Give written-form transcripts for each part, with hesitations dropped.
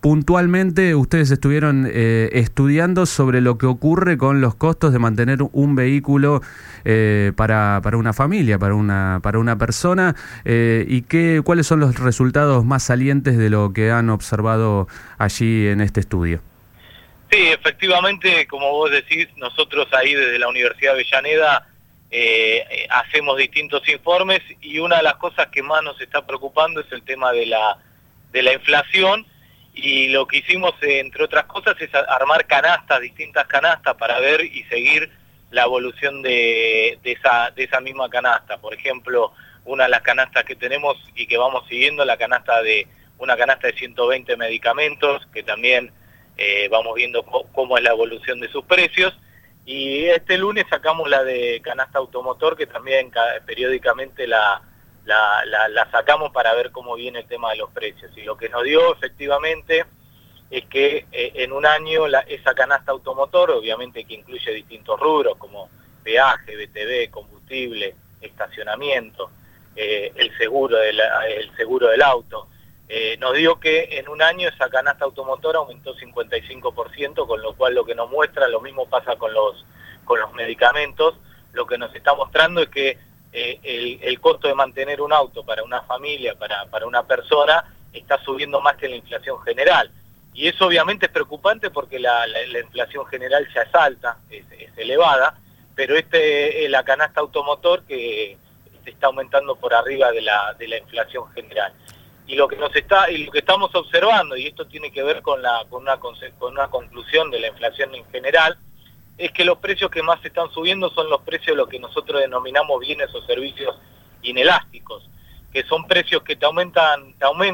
puntualmente ustedes estuvieron estudiando sobre lo que ocurre con los costos de mantener un vehículo para una familia, para una persona, y cuáles son los resultados más salientes de lo que han observado allí en este estudio. Sí, efectivamente, como vos decís, nosotros ahí desde la Universidad de Avellaneda hacemos distintos informes, y una de las cosas que más nos está preocupando es el tema de la inflación, y lo que hicimos, entre otras cosas, es armar canastas, distintas canastas, para ver y seguir la evolución de esa misma canasta. Por ejemplo, una de las canastas que tenemos y que vamos siguiendo, una canasta de 120 medicamentos, que también vamos viendo cómo es la evolución de sus precios. Y este lunes sacamos la de canasta automotor, que también periódicamente la sacamos para ver cómo viene el tema de los precios. Y lo que nos dio efectivamente es que en un año esa canasta automotor, obviamente que incluye distintos rubros como peaje, BTV, combustible, estacionamiento, el seguro del auto, nos dio que en un año esa canasta automotor aumentó 55%, con lo cual lo que nos muestra, lo mismo pasa con los medicamentos, lo que nos está mostrando es que el costo de mantener un auto para una familia, para una persona, está subiendo más que la inflación general. Y eso obviamente es preocupante porque la inflación general ya es alta, es elevada, pero la canasta automotor que está aumentando por arriba de la inflación general. Y lo que estamos observando, y esto tiene que ver con una conclusión de la inflación en general, es que los precios que más se están subiendo son los precios de lo que nosotros denominamos bienes o servicios inelásticos, que son precios que te aumentan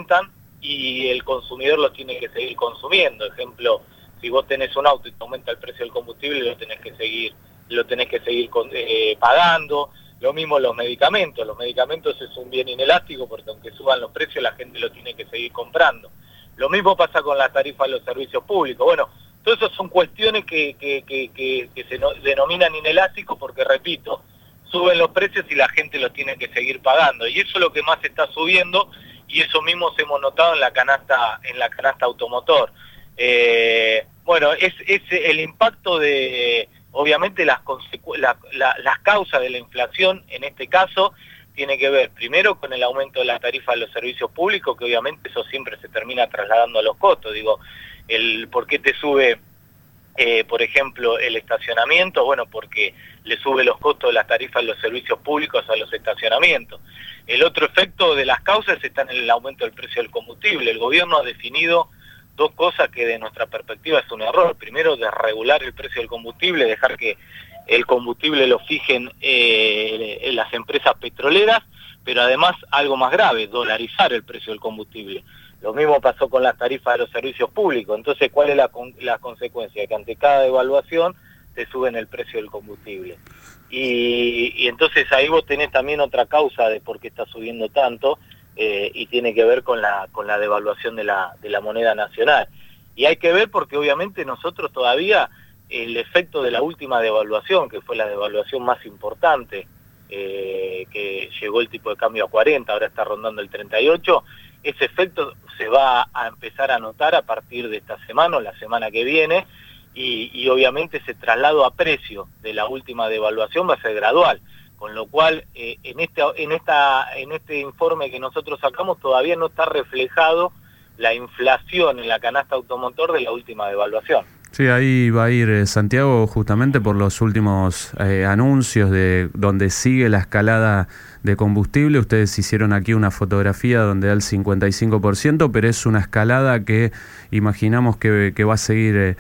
y el consumidor los tiene que seguir consumiendo. Ejemplo, si vos tenés un auto y te aumenta el precio del combustible, lo tenés que seguir pagando. Lo mismo los medicamentos. Los medicamentos es un bien inelástico porque aunque suban los precios, la gente lo tiene que seguir comprando. Lo mismo pasa con las tarifas de los servicios públicos. Bueno, todo eso son cuestiones que se denominan inelásticos porque, repito, suben los precios y la gente los tiene que seguir pagando. Y eso es lo que más está subiendo, y eso mismo hemos notado en la canasta automotor. Bueno, es el impacto de, obviamente, las causas de la inflación, en este caso, tiene que ver primero con el aumento de la tarifa de los servicios públicos, que obviamente eso siempre se termina trasladando a los costos. Digo, ¿por qué te sube, por ejemplo, el estacionamiento? Bueno, porque le sube los costos de las tarifas de los servicios públicos a los estacionamientos. El otro efecto de las causas está en el aumento del precio del combustible. El gobierno ha definido dos cosas que de nuestra perspectiva es un error. Primero, desregular el precio del combustible, dejar que el combustible lo fijen las empresas petroleras, pero además, algo más grave, dolarizar el precio del combustible. Lo mismo pasó con las tarifas de los servicios públicos. Entonces, ¿cuál es la consecuencia? Que ante cada devaluación te suben el precio del combustible. Y entonces ahí vos tenés también otra causa de por qué está subiendo tanto, y tiene que ver con la devaluación de la moneda nacional. Y hay que ver porque obviamente nosotros todavía, el efecto de la última devaluación, que fue la devaluación más importante, que llegó el tipo de cambio a 40, ahora está rondando el 38, ese efecto se va a empezar a notar a partir de esta semana o la semana que viene, y obviamente ese traslado a precio de la última devaluación va a ser gradual, con lo cual en este informe que nosotros sacamos todavía no está reflejado la inflación en la canasta automotor de la última devaluación. Sí, ahí va a ir Santiago justamente por los últimos anuncios de donde sigue la escalada de combustible. Ustedes hicieron aquí una fotografía donde da el 55%, pero es una escalada que imaginamos que va a seguir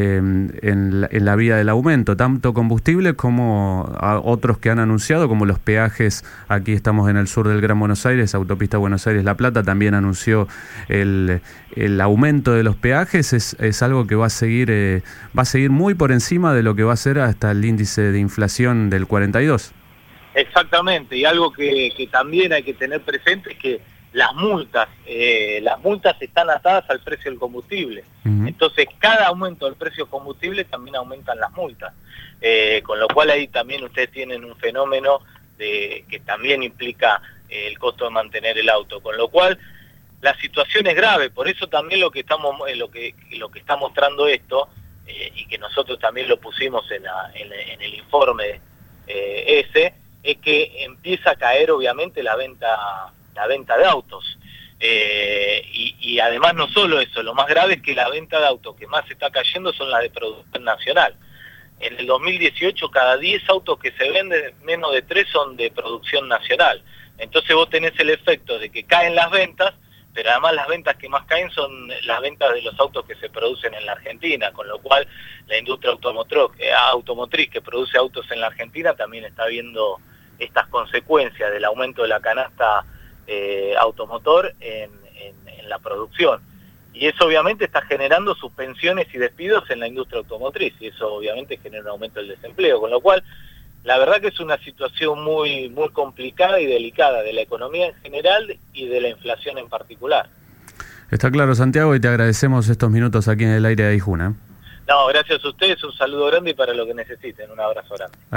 en la vía del aumento, tanto combustible como a otros que han anunciado, como los peajes. Aquí estamos en el sur del Gran Buenos Aires, Autopista Buenos Aires-La Plata también anunció el aumento de los peajes. Es algo que va a seguir muy por encima de lo que va a ser hasta el índice de inflación del 42. Exactamente, y algo que también hay que tener presente es que las multas están atadas al precio del combustible. Uh-huh. Entonces, cada aumento del precio del combustible también aumentan las multas. Con lo cual ahí también ustedes tienen un fenómeno que también implica el costo de mantener el auto. Con lo cual, la situación es grave. Por eso también lo que está mostrando esto, y que nosotros también lo pusimos en el informe ese, es que empieza a caer obviamente la venta de autos. Y además no solo eso, lo más grave es que la venta de autos que más está cayendo son las de producción nacional. En el 2018 cada 10 autos que se venden, menos de 3 son de producción nacional. Entonces vos tenés el efecto de que caen las ventas, pero además las ventas que más caen son las ventas de los autos que se producen en la Argentina, con lo cual la industria automotriz que produce autos en la Argentina también está viendo estas consecuencias del aumento de la canasta automotor en la producción. Y eso obviamente está generando suspensiones y despidos en la industria automotriz, y eso obviamente genera un aumento del desempleo, con lo cual la verdad que es una situación muy complicada y delicada de la economía en general y de la inflación en particular. Está claro, Santiago, y te agradecemos estos minutos aquí en el aire de Aijuna. No, gracias a ustedes, un saludo grande y para lo que necesiten, un abrazo grande.